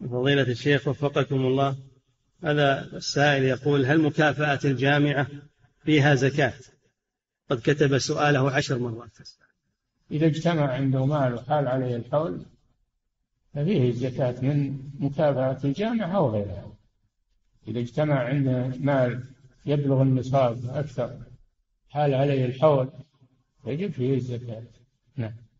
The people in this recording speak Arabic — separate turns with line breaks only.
فضيلة الشيخ وفقكم الله، هذا السائل يقول: هل مكافأة الجامعة فيها زكاة؟ قد كتب سؤاله 10 مرات.
إذا اجتمع عنده مال وحال عليه الحول ففيه الزكاة من مكافأة الجامعة أو غيرها. إذا اجتمع عنده مال يبلغ النصاب أكثر، حال عليه الحول، يجب فيه الزكاة. نعم.